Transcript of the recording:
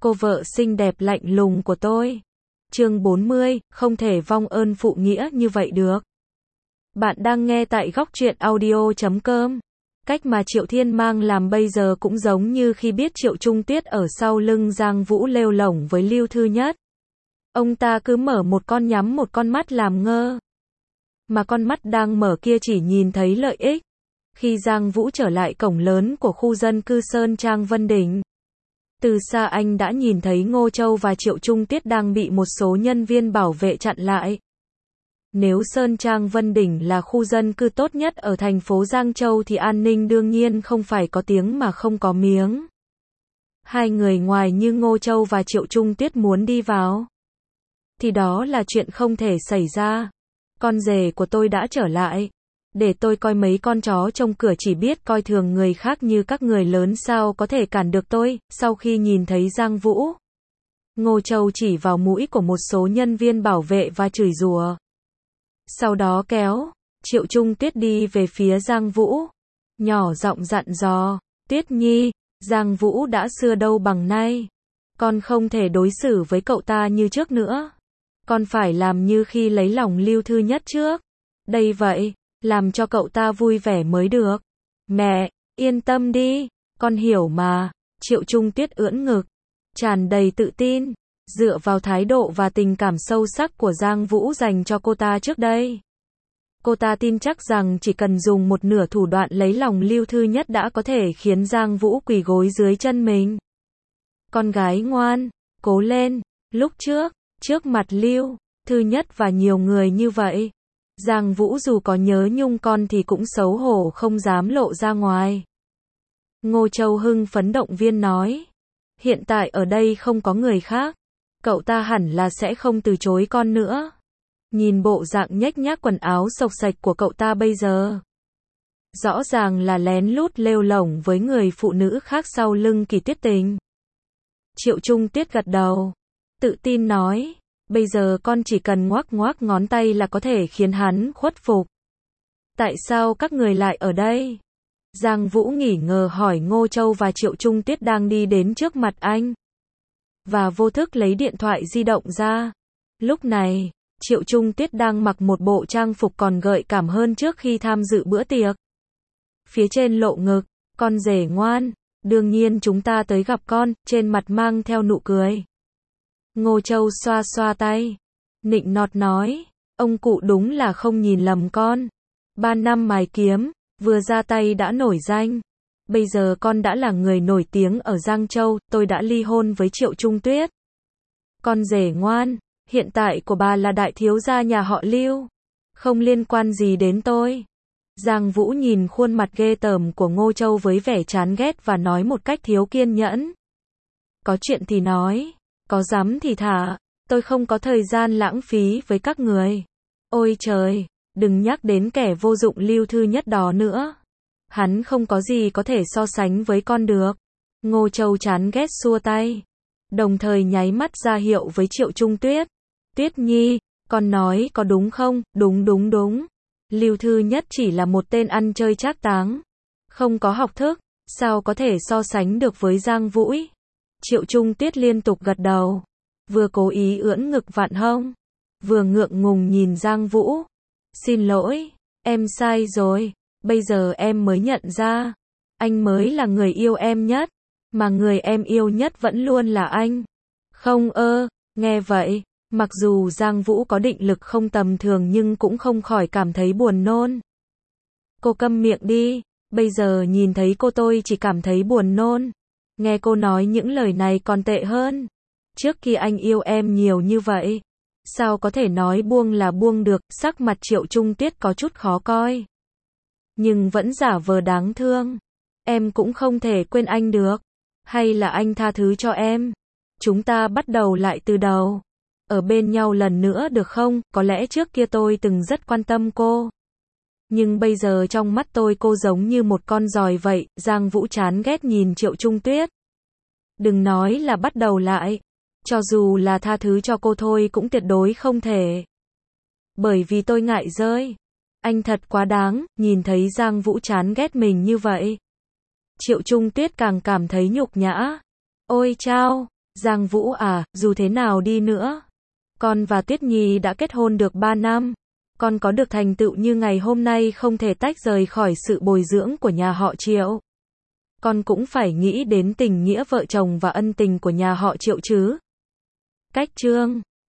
cô vợ xinh đẹp lạnh lùng của tôi. Chương 40, không thể vong ơn phụ nghĩa như vậy được. Bạn đang nghe tại góc truyện audio.com. Cách mà Triệu Thiên Mang làm bây giờ cũng giống như khi biết Triệu Trung Tuyết ở sau lưng Giang Vũ lêu lổng với Lưu Thư Nhất. Ông ta cứ mở một con nhắm một con mắt làm ngơ. Mà con mắt đang mở kia chỉ nhìn thấy lợi ích. Khi Giang Vũ trở lại cổng lớn của khu dân cư Sơn Trang Vân Đình, từ xa anh đã nhìn thấy Ngô Châu và Triệu Trung Tiết đang bị một số nhân viên bảo vệ chặn lại. Nếu Sơn Trang Vân Đình là khu dân cư tốt nhất ở thành phố Giang Châu thì an ninh đương nhiên không phải có tiếng mà không có miếng. Hai người ngoài như Ngô Châu và Triệu Trung Tiết muốn đi vào, thì đó là chuyện không thể xảy ra. Con rể của tôi đã trở lại. Để tôi coi mấy con chó trong cửa chỉ biết coi thường người khác như các người lớn sao có thể cản được tôi. Sau khi nhìn thấy Giang Vũ, Ngô Châu chỉ vào mũi của một số nhân viên bảo vệ và chửi rủa. Sau đó kéo Triệu Trung Tiết đi về phía Giang Vũ, nhỏ giọng dặn dò, Tiết Nhi, Giang Vũ đã xưa đâu bằng nay. Con không thể đối xử với cậu ta như trước nữa. Con phải làm như khi lấy lòng Lưu Thư Nhất trước. Đây vậy, làm cho cậu ta vui vẻ mới được. Mẹ, yên tâm đi, con hiểu mà. Triệu Trung Tiết ưỡn ngực, tràn đầy tự tin, dựa vào thái độ và tình cảm sâu sắc của Giang Vũ dành cho cô ta trước đây. Cô ta tin chắc rằng chỉ cần dùng một nửa thủ đoạn lấy lòng Lưu Thư Nhất đã có thể khiến Giang Vũ quỳ gối dưới chân mình. Con gái ngoan, cố lên. Lúc trước mặt Lưu Thư Nhất và nhiều người như vậy, Giang Vũ dù có nhớ nhung con thì cũng xấu hổ không dám lộ ra ngoài. Ngô Châu hưng phấn động viên nói, hiện tại ở đây không có người khác, cậu ta hẳn là sẽ không từ chối con nữa. Nhìn bộ dạng nhếch nhác quần áo xộc xạch của cậu ta bây giờ, rõ ràng là lén lút lêu lổng với người phụ nữ khác sau lưng Kỳ Tuyết Tình. Triệu Trung Tiết gật đầu, tự tin nói, bây giờ con chỉ cần ngoác ngoác ngón tay là có thể khiến hắn khuất phục. Tại sao các người lại ở đây? Giang Vũ nghỉ ngờ hỏi Ngô Châu và Triệu Trung Tiết đang đi đến trước mặt anh, và vô thức lấy điện thoại di động ra. Lúc này, Triệu Trung Tiết đang mặc một bộ trang phục còn gợi cảm hơn trước khi tham dự bữa tiệc. Phía trên lộ ngực, con rể ngoan, đương nhiên chúng ta tới gặp con, trên mặt mang theo nụ cười. Ngô Châu xoa xoa tay, nịnh nọt nói, ông cụ đúng là không nhìn lầm con. 3 năm mài kiếm, vừa ra tay đã nổi danh. Bây giờ con đã là người nổi tiếng ở Giang Châu, tôi đã ly hôn với Triệu Trung Tuyết. Con rể ngoan, hiện tại của bà là đại thiếu gia nhà họ Lưu, không liên quan gì đến tôi. Giang Vũ nhìn khuôn mặt ghê tởm của Ngô Châu với vẻ chán ghét và nói một cách thiếu kiên nhẫn. Có chuyện thì nói, có dám thì thả, tôi không có thời gian lãng phí với các người. Ôi trời, đừng nhắc đến kẻ vô dụng Lưu Thư Nhất đó nữa. Hắn không có gì có thể so sánh với con được. Ngô Châu chán ghét xua tay, đồng thời nháy mắt ra hiệu với Triệu Trung Tuyết. Tuyết Nhi, con nói có đúng không? Đúng. Lưu Thư Nhất chỉ là một tên ăn chơi trác táng, không có học thức, sao có thể so sánh được với Giang Vũ? Triệu Trung Tiết liên tục gật đầu, vừa cố ý ưỡn ngực vặn hông, vừa ngượng ngùng nhìn Giang Vũ. Xin lỗi, em sai rồi, bây giờ em mới nhận ra, anh mới là người yêu em nhất, mà người em yêu nhất vẫn luôn là anh. Không nghe vậy, mặc dù Giang Vũ có định lực không tầm thường nhưng cũng không khỏi cảm thấy buồn nôn. Cô câm miệng đi, bây giờ nhìn thấy cô tôi chỉ cảm thấy buồn nôn. Nghe cô nói những lời này còn tệ hơn. Trước khi anh yêu em nhiều như vậy, sao có thể nói buông là buông được? Sắc mặt Triệu Trung Tiết có chút khó coi, nhưng vẫn giả vờ đáng thương. Em cũng không thể quên anh được. Hay là anh tha thứ cho em? Chúng ta bắt đầu lại từ đầu. Ở bên nhau lần nữa được không? Có lẽ trước kia tôi từng rất quan tâm cô, nhưng bây giờ trong mắt tôi cô giống như một con giòi vậy. Giang Vũ chán ghét nhìn Triệu Trung Tuyết. Đừng nói là bắt đầu lại, cho dù là tha thứ cho cô thôi cũng tuyệt đối không thể. Bởi vì tôi ngại rơi. Anh thật quá đáng. Nhìn thấy Giang Vũ chán ghét mình như vậy, Triệu Trung Tuyết càng cảm thấy nhục nhã. Ôi chao, Giang Vũ à, dù thế nào đi nữa, con và Tuyết Nhi đã kết hôn được 3 năm. Con có được thành tựu như ngày hôm nay không thể tách rời khỏi sự bồi dưỡng của nhà họ Triệu. Con cũng phải nghĩ đến tình nghĩa vợ chồng và ân tình của nhà họ Triệu chứ. Cách chương